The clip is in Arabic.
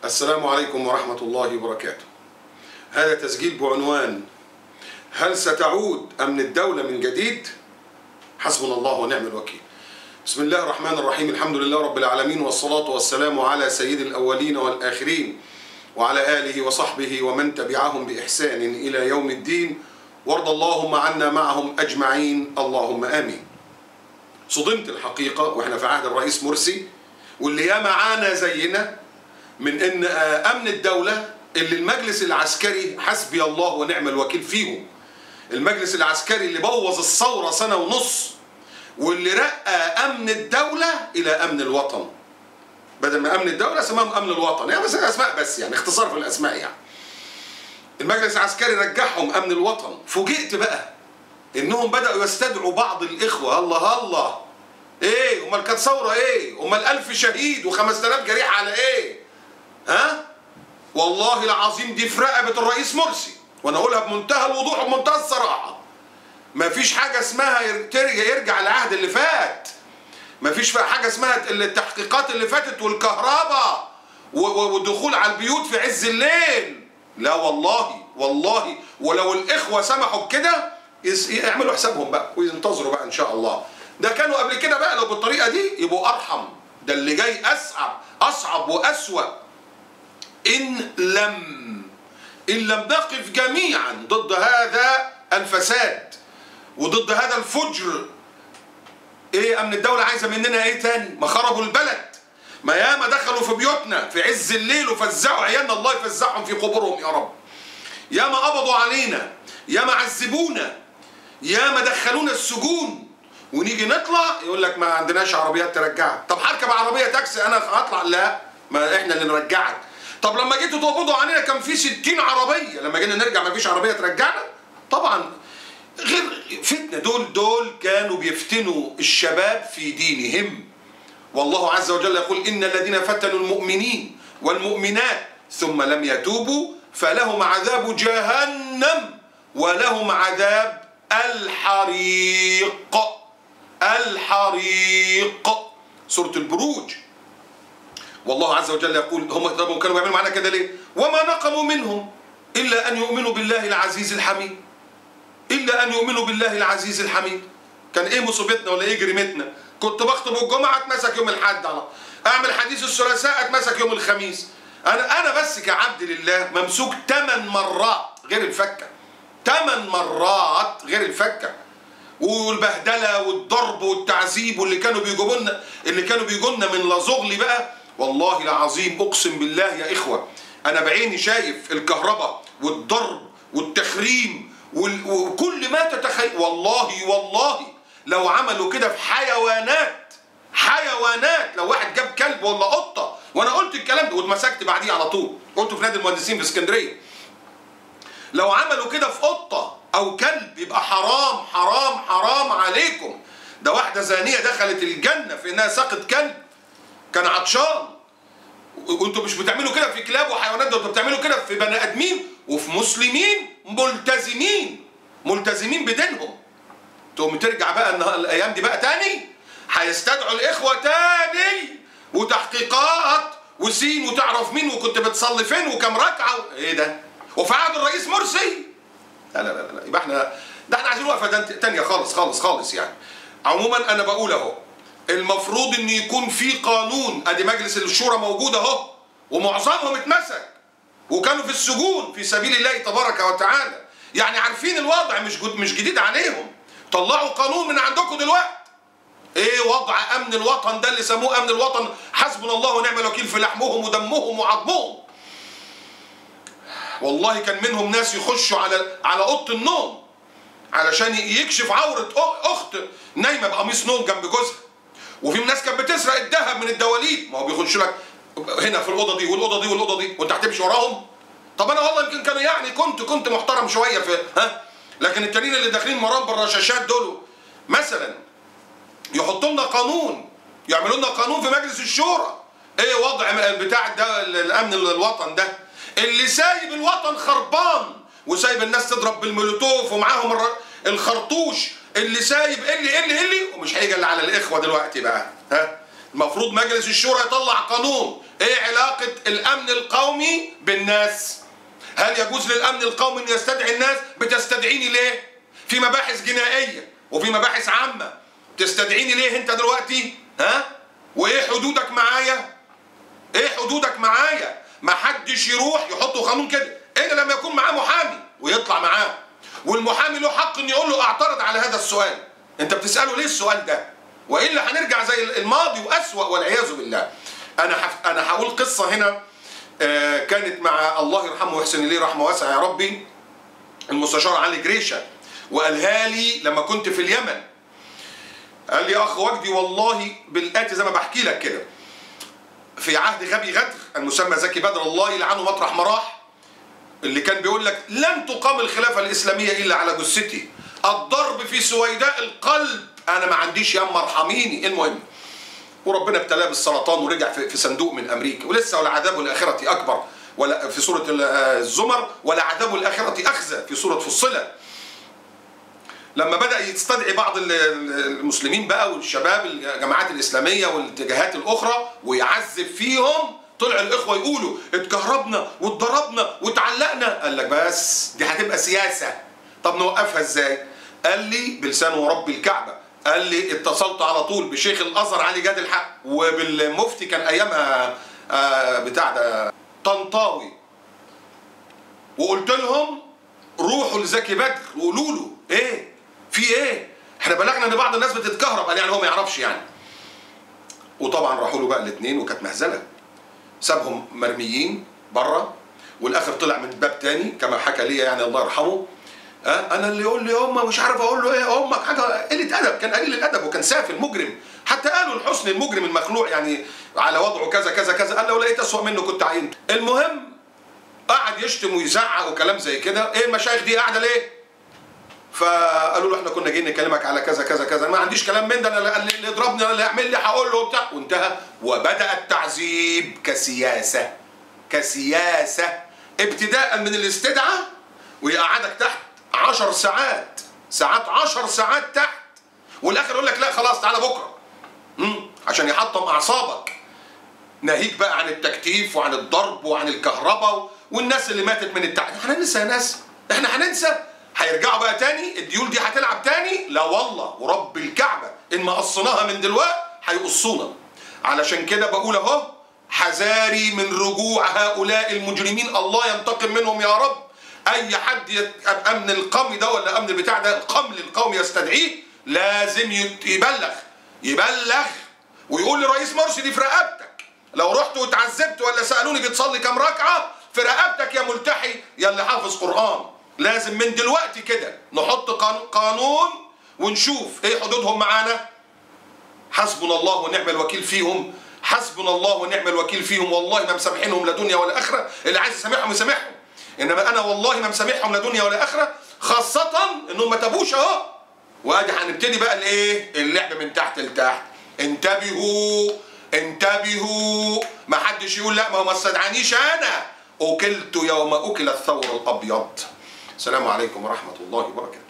السلام عليكم ورحمة الله وبركاته. هذا تسجيل بعنوان: هل ستعود أمن الدولة من جديد؟ حسبنا الله ونعم الوكيل. بسم الله الرحمن الرحيم، الحمد لله رب العالمين، والصلاة والسلام على سيد الأولين والآخرين وعلى آله وصحبه ومن تبعهم بإحسان إلى يوم الدين، وارض اللهم عنا معهم أجمعين، اللهم آمين. صدمت الحقيقة وإحنا في عهد الرئيس مرسي واللي يا معانا زينا من إن أمن الدولة اللي المجلس العسكري حسبي الله ونعم الوكيل فيهم، المجلس العسكري اللي بوظ الثورة سنة ونص واللي رقى أمن الدولة إلى أمن الوطن، بدل ما أمن الدولة سماهم أمن الوطن، يعني بس الأسماء بس، يعني اختصار في الأسماء. يعني المجلس العسكري رجعهم أمن الوطن. فوجئت بقى إنهم بدأوا يستدعوا بعض الإخوة. الله الله، إيه؟ أمال كانت ثورة إيه؟ أمال 1000 شهيد و5000 جريح على إيه؟ ها؟ والله العظيم دي في رقبة الرئيس مرسي، وأنا أقولها بمنتهى الوضوح وبمنتهى الصراحة. مفيش حاجة اسمها يرجع العهد اللي فات، مفيش حاجة اسمها التحقيقات اللي فاتت والكهرباء والدخول على البيوت في عز الليل. لا والله والله، ولو الإخوة سمحوا بكده يعملوا حسابهم بقى وينتظروا بقى إن شاء الله. ده كانوا قبل كده بقى لو بالطريقة دي يبقوا أرحم. ده اللي جاي أصعب وأسوأ. إن لم نقف جميعا ضد هذا الفساد وضد هذا الفجر. ايه امن الدولة عايزة مننا ايه تاني؟ ما خربوا البلد، ما ياما دخلوا في بيوتنا في عز الليل وفزعوا عيالنا، الله يفزعهم في قبورهم يا رب. ياما قبضوا علينا، ياما عذبونا، ياما دخلونا السجون، ونيجي نطلع يقول لك ما عندناش عربيات ترجعك. طب هركب عربية تاكسي انا هطلع؟ لا، ما احنا اللي نرجعك. طب لما جيتوا تقبضوا علينا كان في 60 عربية، لما جينا نرجع ما فيش عربية ترجعنا؟ طبعا غير فتنة. دول كانوا بيفتنوا الشباب في دينهم، والله عز وجل يقول: إن الذين فتنوا المؤمنين والمؤمنات ثم لم يتوبوا فلهم عذاب جهنم ولهم عذاب الحريق. سورة البروج. والله عز وجل يقول: هم كانوا بيعملوا معنا كده ليه؟ وما نقموا منهم إلا أن يؤمنوا بالله العزيز الحميد. إلا أن يؤمنوا بالله العزيز الحميد. كان إيه مصيبتنا ولا إيه جريمتنا؟ كنت بخطب الجمعة اتمسك يوم الأحد، أعمل حديث الثلاثاء اتمسك يوم الخميس. أنا بس كعبد لله ممسوك 8 مرات غير الفكة. 8 مرات غير الفكة. والبهدلة والضرب والتعذيب واللي كانوا بيجوا لنا من لازغلي بقى. والله العظيم أقسم بالله يا إخوة، أنا بعيني شايف الكهرباء والضرب والتخريم وكل ما تتخيل. والله لو عملوا كده في حيوانات، لو واحد جاب كلب ولا قطة، وانا قلت الكلام ده واتمسكت بعديه على طول، قلته في نادي المهندسين في اسكندرية. لو عملوا كده في قطة او كلب يبقى حرام حرام حرام عليكم. ده واحدة زانية دخلت الجنة في انها سقط كلب كان عطشان، وانتوا مش بتعملوا كده في كلاب وحيوانات، ده انتوا بتعملوا كده في بني ادمين وفي مسلمين ملتزمين بدينهم. تقوم ترجع بقى الايام دي بقى تاني هيستدعوا الاخوه تاني وتحقيقات وسين وتعرف مين وكنت بتصلي فين وكم ركعه. ايه ده؟ وفي عهد الرئيس مرسي؟ لا يبقى احنا عايزين وقفه تانيه خالص يعني. عموما انا بقول اهو، المفروض ان يكون في قانون. ادي مجلس الشورى موجود اهو، ومعظمهم اتمسك وكانوا في السجون في سبيل الله تبارك وتعالى، يعني عارفين الوضع مش جديد عليهم. طلعوا قانون من عندكم دلوقتي. ايه وضع امن الوطن ده اللي سموه امن الوطن؟ حسبنا الله ونعم الوكيل في لحمهم ودمهم وعظمهم. والله كان منهم ناس يخشوا على اوضه النوم علشان يكشف عوره اخت نايمه بقميص نوم جنب جوزها. وفي ناس كانت بتسرق الذهب من الدواليب، ما هو بيخشوا لك هنا في الاوضه دي والاوضه دي والاوضه دي وانت هتمشي وراهم. طب انا والله يمكن كانوا يعني كنت محترم شويه في لكن التانيين اللي داخلين مرام بالرشاشات دول مثلا يحطوا لنا قانون، يعملوا لنا قانون في مجلس الشورى. ايه وضع بتاع ده الامن الوطن ده اللي سايب الوطن خربان وسايب الناس تضرب بالمولوتوف ومعاهم الخرطوش، اللي سايب اللي ومش هيجي الا على الاخوه دلوقتي بقى. المفروض مجلس الشورى يطلع قانون. ايه علاقة الامن القومي بالناس؟ هل يجوز للامن القومي ان يستدعي الناس؟ بتستدعيني ليه؟ في مباحث جنائية وفي مباحث عامة، تستدعيني ليه انت دلوقتي؟ ها؟ وايه حدودك معايا؟ ايه حدودك معايا؟ ما حدش يروح يحطوا قانون كده الا لما يكون معاه محامي ويطلع معاه، والمحامي له حق ان يقول له اعترض على هذا السؤال. انت بتساله ليه السؤال ده؟ والا هنرجع زي الماضي واسوأ والعياذ بالله. انا هقول قصه هنا كانت مع الله يرحمه ويحسن اليه رحمه واسعه يا ربي المستشار علي جريشه، وقالها لي لما كنت في اليمن. قال لي يا اخ وجدي والله بالاتي زي ما بحكي لك كده، في عهد غبي غدر المسمى زكي بدر الله يلعنه مطرح ما راح، اللي كان بيقول لك لن تقام الخلافه الاسلاميه الا على جثتي، الضرب في سويداء القلب، انا ما عنديش ياما ارحميني. المهم وربنا ابتلاه بالسرطان ورجع في صندوق من امريكا، ولسه ولعذاب الاخره اكبر، ولا في سوره الزمر، ولعذاب الاخره اخزى في سوره فصلت. لما بدأ يستدعي بعض المسلمين بقى والشباب الجماعات الإسلامية والاتجاهات الأخرى ويعذب فيهم، طلع الإخوة يقولوا اتكهربنا واتضربنا واتعلقنا. قال لك بس دي هتبقى سياسة، طب نوقفها ازاي؟ قال لي بلسانه ورب الكعبة، قال لي اتصلت على طول بشيخ الأزهر علي جاد الحق وبالمفتي كان أيامها بتاع ده طنطاوي، وقلت لهم روحوا لزكي بدر وقولوا له ايه في ايه؟ احنا بلغنا ان بعض الناس بتتكهرب. قال يعني هو ما يعرفش يعني. وطبعا راحوا له بقى الاثنين وكانت مهزله، سابهم مرميين بره، والاخر طلع من باب تاني كما حكى لي يعني الله يرحمه. انا اللي يقول لي امه مش عارف اقول له ايه امك، حاجه قله ادب، كان قليل الادب وكان سافل مجرم، حتى قالوا الحسن المجرم المخلوع يعني على وضعه كذا كذا كذا، قال لو لقيت اسوأ منه كنت عينت. المهم قعد يشتم ويزعق وكلام زي كده. ايه المشايخ دي قاعده ليه؟ فقالوا له احنا كنا جايين نكلمك على كذا كذا كذا، ما عنديش كلام من ده، انا اللي يضربني انا اللي يعمل لي هقول له بتاع، وانتهى. وبدأ التعذيب كسياسة ابتداء من الاستدعاء ويقعدك تحت 10 ساعات 10 ساعات تحت، والاخر يقول لك لا خلاص تعالى بكره عشان يحطم اعصابك، ناهيك بقى عن التكتيف وعن الضرب وعن الكهرباء والناس اللي ماتت من التعذيب. احنا هننسى يا ناس؟ احنا هننسى؟ هيرجعوا بقى تاني؟ الديول دي هتلعب تاني؟ لا والله ورب الكعبة إن ما قصناها من دلوقتي هيقصونا. علشان كده بقول اهو حذاري من رجوع هؤلاء المجرمين، الله ينتقم منهم يا رب. أي حد أمن القومي ده ولا أمن البتاع ده القمل القومي يستدعيه لازم يبلغ ويقول لرئيس مرسي دي في رقبتك، لو رحت واتعذبت ولا سألوني بتصلي كام ركعة في رقبتك يا ملتحي يا اللي حافظ قرآن. لازم من دلوقتي كده نحط قانون ونشوف ايه حدودهم معانا. حسبنا الله ونعم الوكيل فيهم، حسبنا الله ونعم الوكيل فيهم، والله ما مسامحينهم لا دنيا ولا اخره. اللي عايز يسامحهم يسامحهم، انما انا والله ما مسامحهم لا دنيا ولا اخره، خاصه انهم ما تابوش اهو. وادي هنبتدي بقى الايه؟ اللعب من تحت لتحت. انتبهوا ما حدش يقول لا ما استدعانيش انا، اكلت يوم اكل الثور الابيض. السلام عليكم ورحمة الله وبركاته.